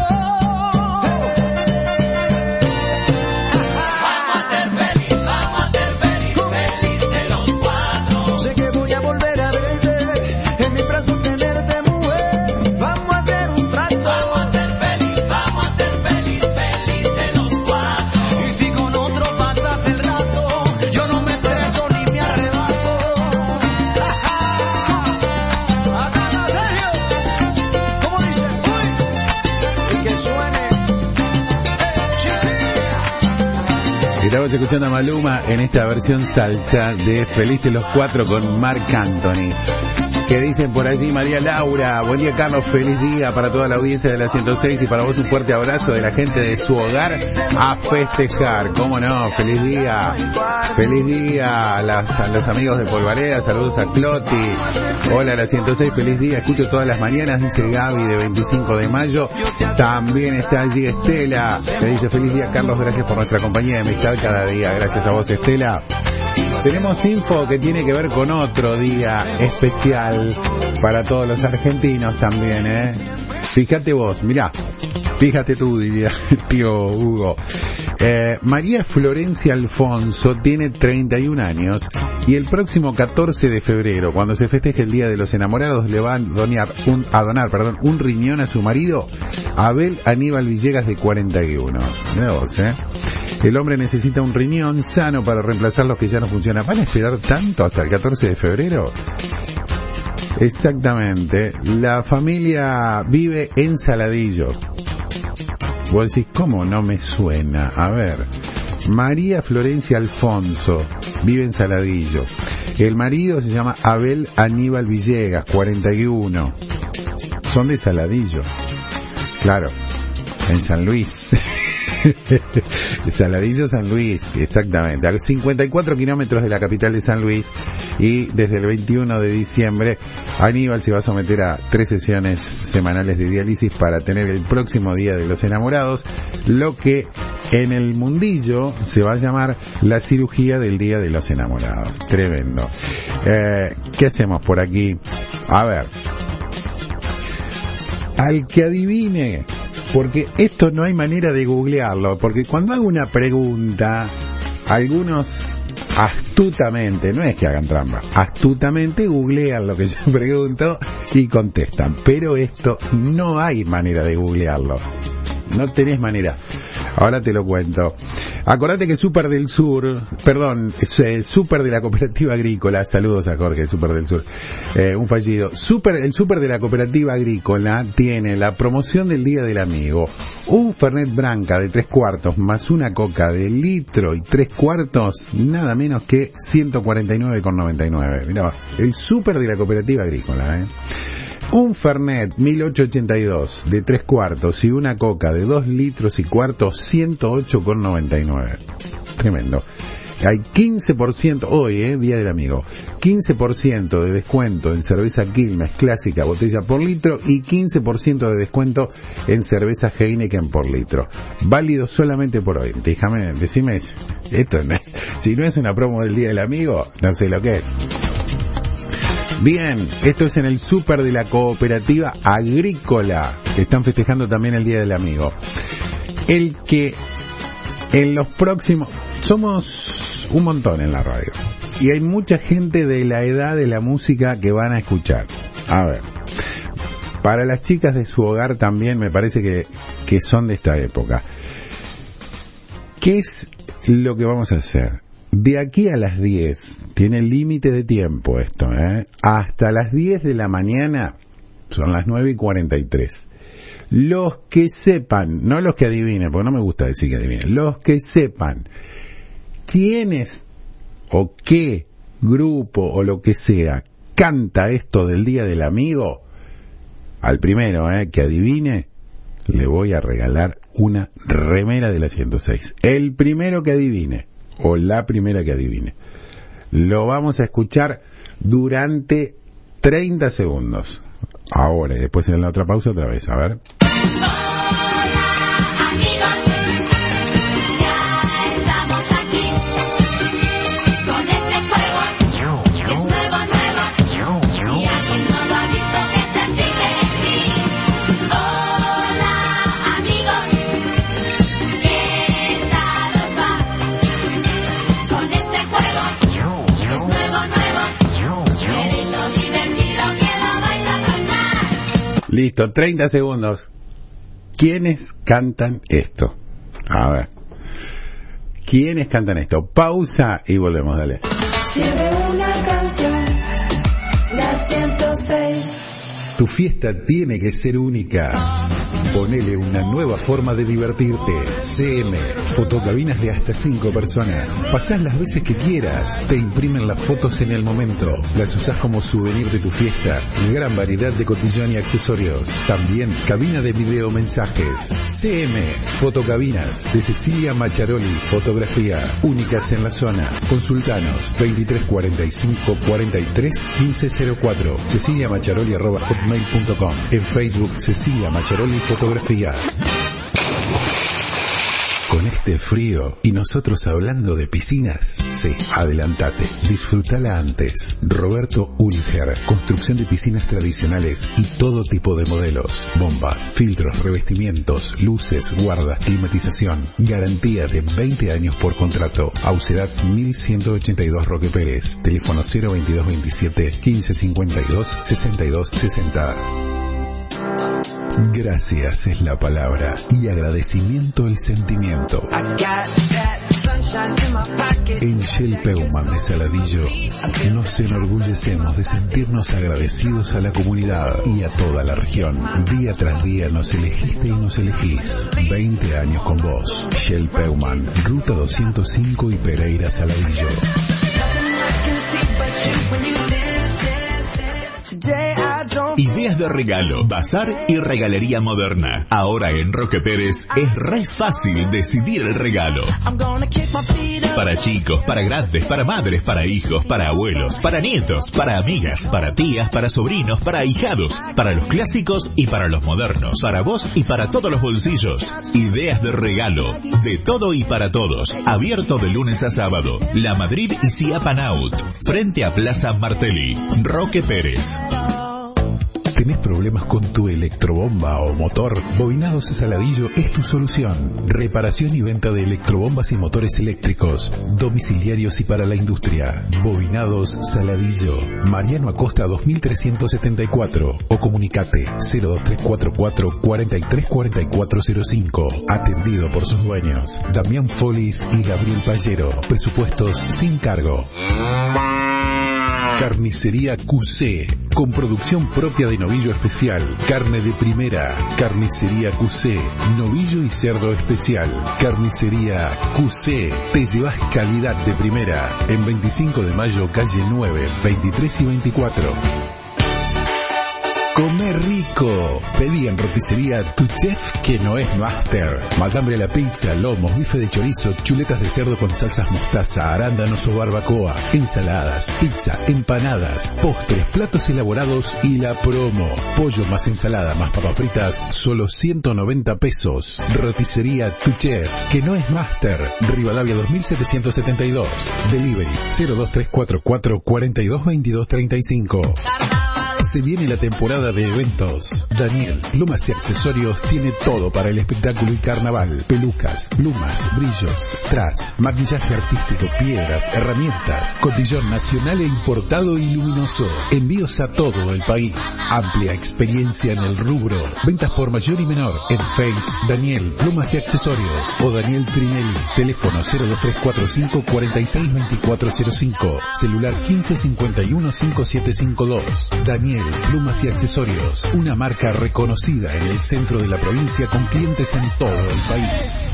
Estamos escuchando a Maluma en esta versión salsa de Felices los Cuatro con Marc Anthony. Que dicen por allí, María Laura, buen día Carlos, feliz día para toda la audiencia de la ciento seis y para vos un fuerte abrazo de la gente de su hogar a festejar, cómo no, feliz día, feliz día a, las, a los amigos de Polvareda, saludos a Cloti, hola a la ciento seis, feliz día, escucho todas las mañanas, dice Gaby de veinticinco de mayo, también está allí Estela, que dice feliz día Carlos, gracias por nuestra compañía de amistad cada día, gracias a vos Estela. Tenemos info que tiene que ver con otro día especial para todos los argentinos también, ¿eh? Fíjate vos, mirá, fíjate tú, diría el tío Hugo. Eh, María Florencia Alfonso tiene treinta y un años y el próximo catorce de febrero, cuando se festeje el Día de los Enamorados, le va a donar un, a donar, perdón, un riñón a su marido, Abel Aníbal Villegas, de cuarenta y uno. Mirá vos, ¿eh? El hombre necesita un riñón sano para reemplazar los que ya no funcionan. ¿Van a esperar tanto hasta el catorce de febrero? Exactamente. La familia vive en Saladillo. Vos decís, ¿cómo no me suena? A ver. María Florencia Alfonso vive en Saladillo. El marido se llama Abel Aníbal Villegas, cuarenta y uno. Son de Saladillo. Claro, en San Luis. Saladillo, San Luis, exactamente, a cincuenta y cuatro kilómetros de la capital de San Luis, y desde el veintiuno de diciembre Aníbal se va a someter a tres sesiones semanales de diálisis para tener el próximo Día de los Enamorados, lo que en el mundillo se va a llamar la cirugía del Día de los Enamorados. Tremendo. Eh, ¿qué hacemos por aquí? A ver, al que adivine, porque esto no hay manera de googlearlo, porque cuando hago una pregunta, algunos astutamente, no es que hagan trampa, astutamente googlean lo que yo pregunto y contestan, pero esto no hay manera de googlearlo, no tenés manera. Ahora te lo cuento. Acordate que Super del Sur, perdón, es, eh, Super de la Cooperativa Agrícola, saludos a Jorge, Super del Sur, eh, un fallido. Super, el Super de la Cooperativa Agrícola tiene la promoción del Día del Amigo. Un Fernet Branca de tres cuartos más una Coca de litro y tres cuartos, nada menos que ciento cuarenta y nueve con noventa y nueve. Mirá, el Super de la Cooperativa Agrícola, eh. Un Fernet mil ochocientos ochenta y dos de tres cuartos y una Coca de dos litros y cuarto, ciento ocho con noventa y nueve. Tremendo. Hay quince por ciento, hoy, eh, Día del Amigo, quince por ciento de descuento en cerveza Quilmes clásica botella por litro y quince por ciento de descuento en cerveza Heineken por litro. Válido solamente por hoy. Déjame, decime, esto no, si no es una promo del Día del Amigo, no sé lo que es. Bien, esto es en el Super de la Cooperativa Agrícola. Están festejando también el Día del Amigo. El que en los próximos... Somos un montón en la radio. Y hay mucha gente de la edad de la música que van a escuchar. A ver. Para las chicas de su hogar también me parece que, que son de esta época. ¿Qué es lo que vamos a hacer? De aquí a las diez, tiene límite de tiempo esto, ¿eh? Hasta las diez de la mañana, son las nueve y cuarenta y tres. Los que sepan, no los que adivinen, porque no me gusta decir que adivinen, los que sepan quiénes o qué grupo o lo que sea canta esto del Día del Amigo, al primero, ¿eh? que adivine, le voy a regalar una remera de la ciento seis. El primero que adivine. O la primera que adivine. Lo vamos a escuchar durante treinta segundos. Ahora, y después en la otra pausa otra vez. A ver. Listo, treinta segundos. ¿Quiénes cantan esto? A ver. ¿Quiénes cantan esto? Pausa y volvemos, dale. Sirve una canción, la ciento seis. Tu fiesta tiene que ser única. Ponele una nueva forma de divertirte. C M, fotocabinas de hasta cinco personas. Pasás las veces que quieras. Te imprimen las fotos en el momento. Las usás como souvenir de tu fiesta. Gran variedad de cotillón y accesorios. También cabina de video mensajes. C M, fotocabinas de Cecilia Macharoli, fotografía. Únicas en la zona. Consultanos veintitrés cuarenta y cinco cuarenta y tres quince cero cuatro. Cecilia Macharoli arroba hotmail punto com. En Facebook Cecilia Macharoli Fotografía. Con este frío y nosotros hablando de piscinas, sí, adelantate, disfrutala antes. Roberto Ulger, construcción de piscinas tradicionales y todo tipo de modelos, bombas, filtros, revestimientos, luces, guardas, climatización, garantía de veinte años por contrato. Aucedat mil ciento ochenta y dos Roque Pérez, teléfono cero veintidós veintisiete quince cincuenta y dos sesenta y dos sesenta. Gracias es la palabra y agradecimiento el sentimiento. En Shell Peuman de Saladillo nos enorgullecemos de sentirnos agradecidos a la comunidad y a toda la región. Día tras día nos elegiste y nos elegís. veinte años con vos. Shell Peuman, Ruta doscientos cinco y Pereira Saladillo. Ideas de regalo, bazar y regalería moderna. Ahora en Roque Pérez es re fácil decidir el regalo. Para chicos, para grandes, para madres, para hijos, para abuelos, para nietos, para amigas, para tías, para sobrinos, para ahijados, para los clásicos y para los modernos, para vos y para todos los bolsillos. Ideas de regalo, de todo y para todos. Abierto de lunes a sábado. La Madrid y Cia Panaut, frente a Plaza Martelli. Roque Pérez. ¿Tenés problemas con tu electrobomba o motor? Bobinados Saladillo es tu solución. Reparación y venta de electrobombas y motores eléctricos, domiciliarios y para la industria. Bobinados Saladillo, Mariano Acosta dos mil trescientos setenta y cuatro o comunicate cero dos tres cuatro cuatro, cuatro tres cuatro cuatro cero cinco. Atendido por sus dueños, Damián Folis y Gabriel Pallero. Presupuestos sin cargo. Carnicería Q C, con producción propia de novillo especial, carne de primera. Carnicería Q C, novillo y cerdo especial. Carnicería Q C, te llevas calidad de primera. En veinticinco de mayo, calle nueve, veintitrés y veinticuatro. Comer rico. Pedí en roticería Tu Chef, que no es Master. Matambre a la pizza, lomos, bife de chorizo, chuletas de cerdo con salsas mostaza, arándanos o barbacoa, ensaladas, pizza, empanadas, postres, platos elaborados y la promo. Pollo más ensalada más papas fritas, solo ciento noventa pesos. Roticería Tu Chef, que no es Master. Rivadavia dos mil setecientos setenta y dos. Delivery cero dos tres cuatro cuatro, cuatro dos, veintidós treinta y cinco. Se viene la temporada de eventos. Daniel Plumas y Accesorios tiene todo para el espectáculo y carnaval. Pelucas, plumas, brillos, strass, maquillaje artístico, piedras, herramientas, cotillón nacional e importado y luminoso. Envíos a todo el país. Amplia experiencia en el rubro. Ventas por mayor y menor. En Face, Daniel Plumas y Accesorios o Daniel Trinelli. Teléfono cero dos tres cuatro cinco, cuatro seis dos cuatro cero cinco. Celular quince cincuenta y uno, cincuenta y siete cincuenta y dos. Daniel Plumas y Accesorios, una marca reconocida en el centro de la provincia con clientes en todo el país.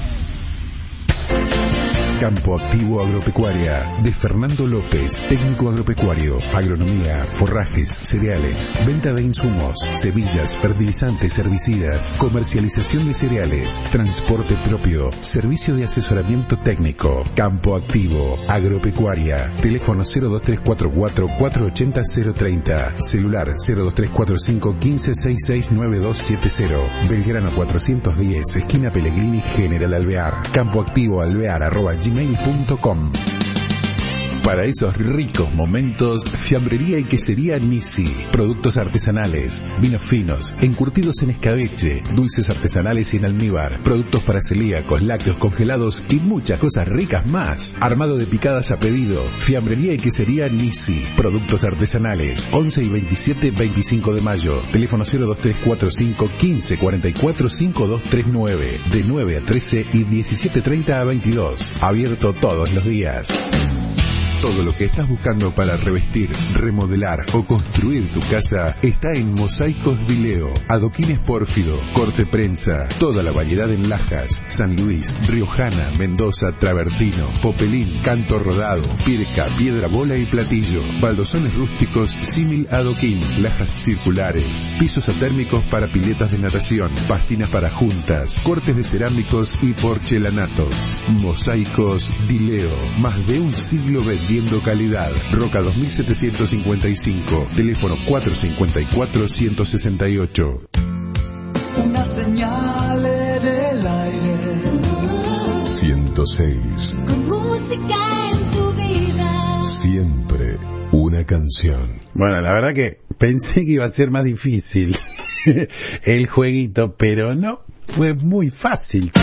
Campo Activo Agropecuaria, de Fernando López, técnico agropecuario, agronomía, forrajes, cereales, venta de insumos, semillas, fertilizantes, herbicidas, comercialización de cereales, transporte propio, servicio de asesoramiento técnico. Campo Activo Agropecuaria, teléfono cero dos tres cuatro cuatro, cuatro ocho cero cero treinta, celular cero dos tres cuatro cinco, quince, sesenta y seis, noventa y dos setenta, Belgrano cuatrocientos diez, esquina Pellegrini, General Alvear. Campo Activo Alvear arroba gmail punto com. Para esos ricos momentos, fiambrería y quesería Nisi. Productos artesanales, vinos finos, encurtidos en escabeche, dulces artesanales y en almíbar, productos para celíacos, lácteos congelados y muchas cosas ricas más. Armado de picadas a pedido. Fiambrería y quesería Nisi. Productos artesanales. once y veintisiete, veinticinco de mayo. Teléfono cero dos tres cuatro cinco, quince, cuarenta y cuatro, cincuenta y dos treinta y nueve. De nueve a trece y diecisiete treinta a veintidós. Abierto todos los días. Todo lo que estás buscando para revestir, remodelar o construir tu casa está en Mosaicos Vileo. Adoquines pórfido, corte prensa, toda la variedad en lajas, San Luis, Riojana, Mendoza, Travertino, Popelín, canto rodado, pirca, piedra bola y platillo. Baldosones rústicos símil adoquín, lajas circulares, pisos atérmicos para piletas de natación, pastinas para juntas, cortes de cerámicos y porcelanatos. Mosaicos Vileo, más de un siglo vendiendo calidad. Roca dos mil setecientos cincuenta y cinco, teléfono cuatro cinco cuatro, ciento sesenta y ocho. Una señal en el aire. ciento seis. Con música en tu vida. Siempre una canción. Bueno, la verdad que pensé que iba a ser más difícil el jueguito, pero no, fue muy fácil.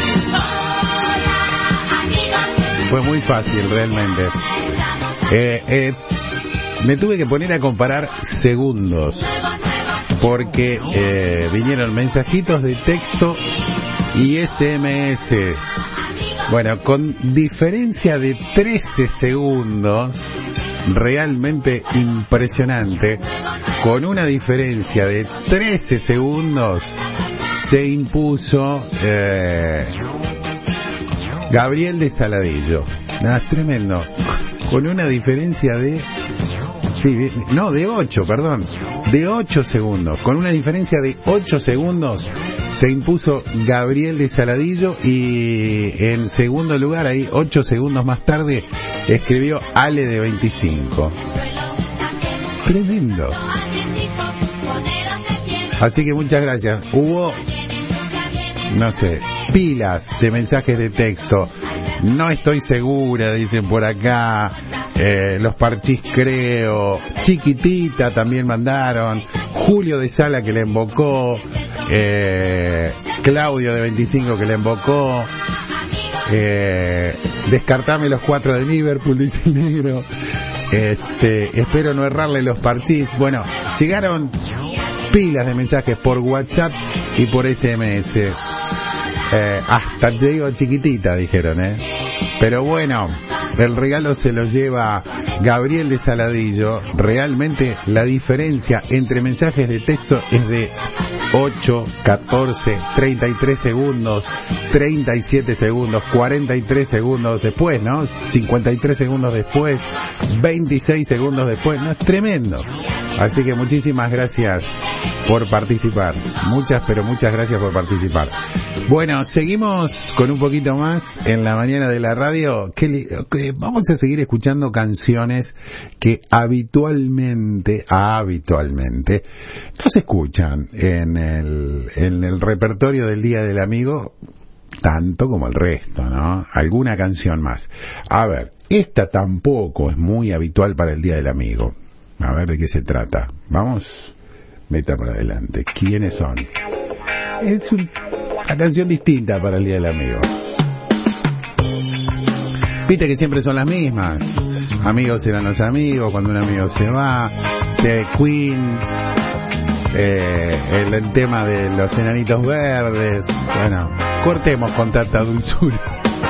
Fue muy fácil realmente. Eh, eh, me tuve que poner a comparar segundos porque eh, vinieron mensajitos de texto y ese eme ese. Bueno, con diferencia de trece segundos, realmente impresionante. Con una diferencia de trece segundos se impuso eh, Gabriel de Saladillo. Ah, tremendo. Con una diferencia de... Sí, de, no, de ocho, perdón. De ocho segundos. Con una diferencia de ocho segundos se impuso Gabriel de Saladillo y en segundo lugar, ahí ocho segundos más tarde, escribió Ale de veinticinco. Tremendo. Así que muchas gracias. Hubo, no sé, pilas de mensajes de texto. No estoy segura, dicen por acá. Eh, los parchís creo. Chiquitita también mandaron. Julio de Sala que le embocó, eh, Claudio de veinticinco que le embocó, eh, descartame los cuatro de Liverpool, dice el negro. Este, espero no errarle los parchís. Bueno, llegaron pilas de mensajes por WhatsApp y por S M S. Eh, hasta te digo chiquitita, dijeron, eh. Pero bueno, el regalo se lo lleva Gabriel de Saladillo. Realmente la diferencia entre mensajes de texto es de ocho, catorce, treinta y tres segundos, treinta y siete segundos, cuarenta y tres segundos después, ¿no? cincuenta y tres segundos después, veintiséis segundos después, ¿no? Es tremendo. Así que muchísimas gracias por participar. Muchas, pero muchas gracias por participar. Bueno, seguimos con un poquito más en la mañana de la radio. Que, li- que vamos a seguir escuchando canciones que habitualmente, habitualmente, no se escuchan en el, en el repertorio del Día del Amigo, tanto como el resto, ¿no? Alguna canción más. A ver, esta tampoco es muy habitual para el Día del Amigo. A ver de qué se trata. Vamos, meta para adelante. ¿Quiénes son? Es un, una canción distinta para el Día del Amigo. Viste que siempre son las mismas. Amigos eran los amigos, cuando un amigo se va. De Queen. Eh, el, el tema de los enanitos verdes. Bueno, cortemos con tanta dulzura.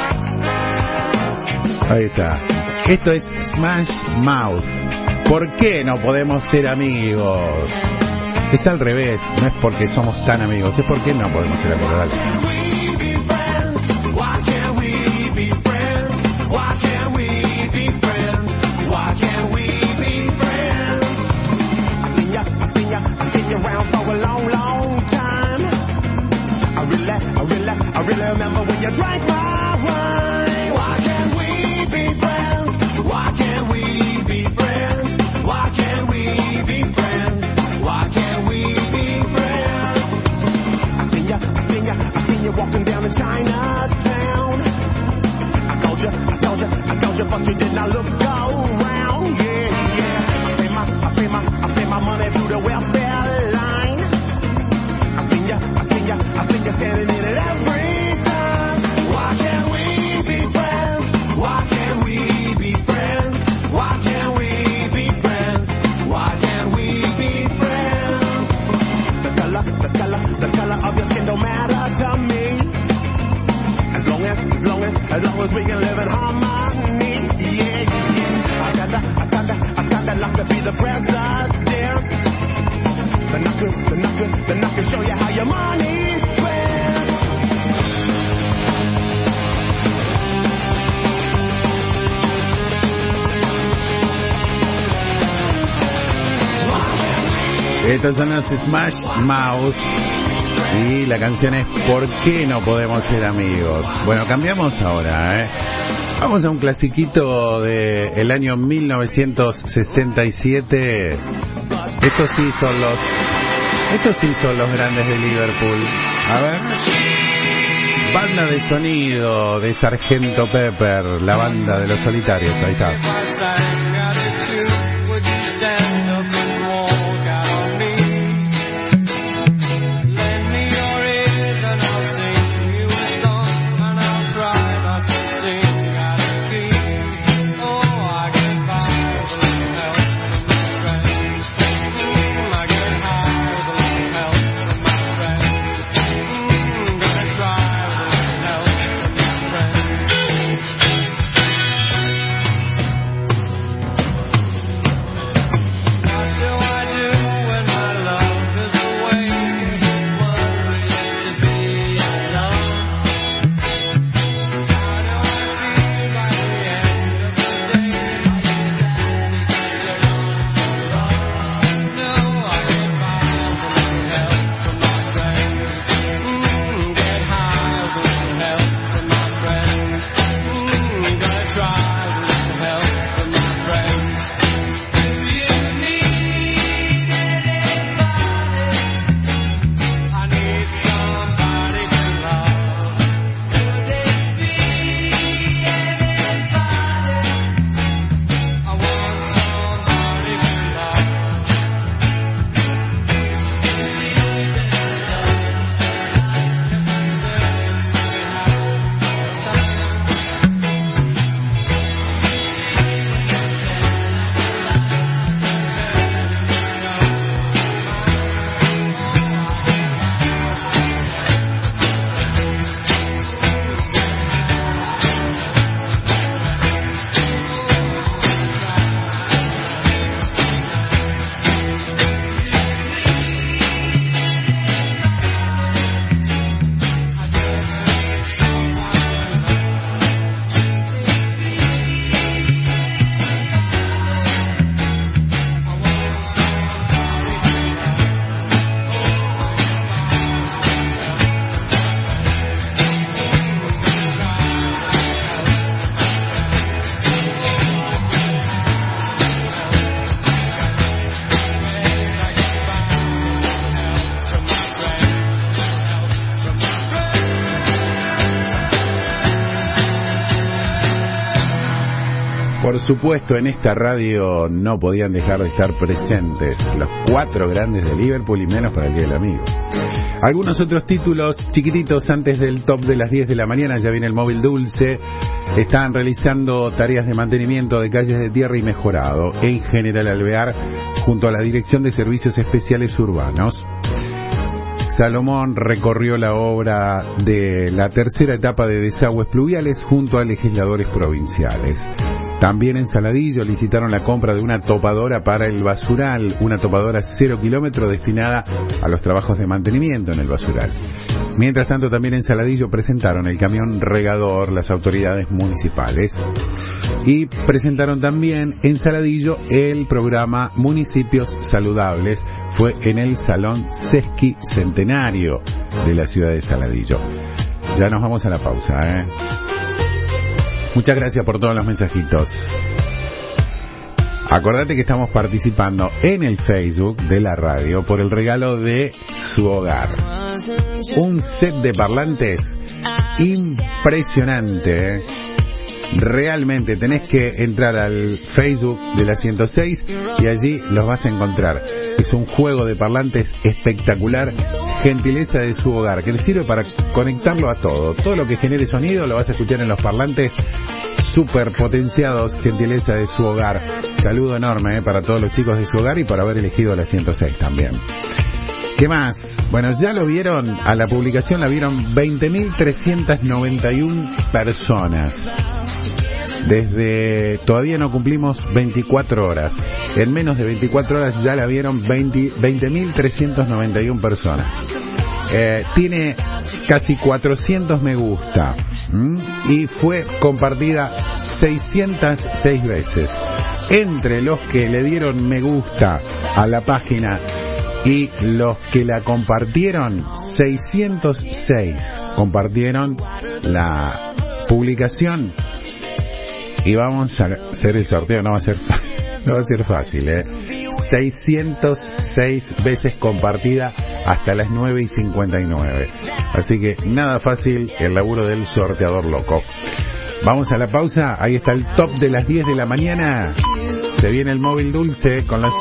Ahí está. Esto es Smash Mouth. ¿Por qué no podemos ser amigos? Es al revés, no es porque somos tan amigos, es porque no podemos ser amigos. Dale. Walking down in Chinatown, I told you, I told you, I told you, but you did not look around. Yeah, yeah. I pay my, I pay my, I pay my money to the welfare line. I seen ya, I seen ya, I seen ya standing in it every time. Why can't we be friends? Why can't we be friends? Why can't we be friends? Why can't we be friends? The color, the color, the color of your skin don't matter to me. As long as, as long as, as long as we can live in harmony, yeah, yeah. I gotta, I gotta, I gotta like to be the president. Then I can, then I can, then I can show you how your money's spent. Estos son los Smash Mouth. Y la canción es ¿Por qué no podemos ser amigos? Bueno, cambiamos ahora, ¿eh? Vamos a un clasiquito de el año mil novecientos sesenta y siete. Estos sí son los, estos sí son los grandes de Liverpool. A ver. Banda de sonido de Sargento Pepper, la banda de los solitarios. Ahí está. por supuesto, en esta radio no podían dejar de estar presentes los cuatro grandes de Liverpool y menos para el Día del Amigo. Algunos otros títulos chiquititos antes del top de las diez de la mañana. Ya viene el móvil dulce. Están realizando tareas de mantenimiento de calles de tierra y mejorado en General Alvear junto a la Dirección de Servicios Especiales Urbanos. Salomón recorrió la obra de la tercera etapa de desagües pluviales junto a legisladores provinciales. También en Saladillo licitaron la compra de una topadora para el basural, una topadora cero kilómetro destinada a los trabajos de mantenimiento en el basural. Mientras tanto, también en Saladillo presentaron el camión regador las autoridades municipales. Y presentaron también en Saladillo el programa Municipios Saludables. Fue en el Salón Sesqui Centenario de la ciudad de Saladillo. Ya nos vamos a la pausa, ¿eh? Muchas gracias por todos los mensajitos. Acordate que estamos participando en el Facebook de la radio por el regalo de su hogar. Un set de parlantes impresionante, ¿eh? Realmente tenés que entrar al Facebook de la ciento seis y allí los vas a encontrar. Es un juego de parlantes espectacular, gentileza de su hogar, que le sirve para conectarlo a todo. Todo lo que genere sonido lo vas a escuchar en los parlantes super potenciados, gentileza de su hogar. Saludo enorme eh, para todos los chicos de su hogar y por haber elegido la ciento seis también. ¿Qué más? Bueno, ya lo vieron, a la publicación la vieron veinte mil trescientas noventa y una personas. Desde, todavía no cumplimos veinticuatro horas. En menos de veinticuatro horas ya la vieron veinte mil trescientas noventa y una personas. Eh, tiene casi cuatrocientos me gusta. ¿m? Y fue compartida seiscientas seis veces. Entre los que le dieron me gusta a la página y los que la compartieron, seiscientos seis compartieron la publicación. Y vamos a hacer el sorteo, no va a ser, no va a ser fácil, eh. seiscientas seis veces compartida hasta las nueve y cincuenta y nueve. Así que nada fácil el laburo del sorteador loco. Vamos a la pausa, ahí está el top de las diez de la mañana. Se viene el móvil dulce con las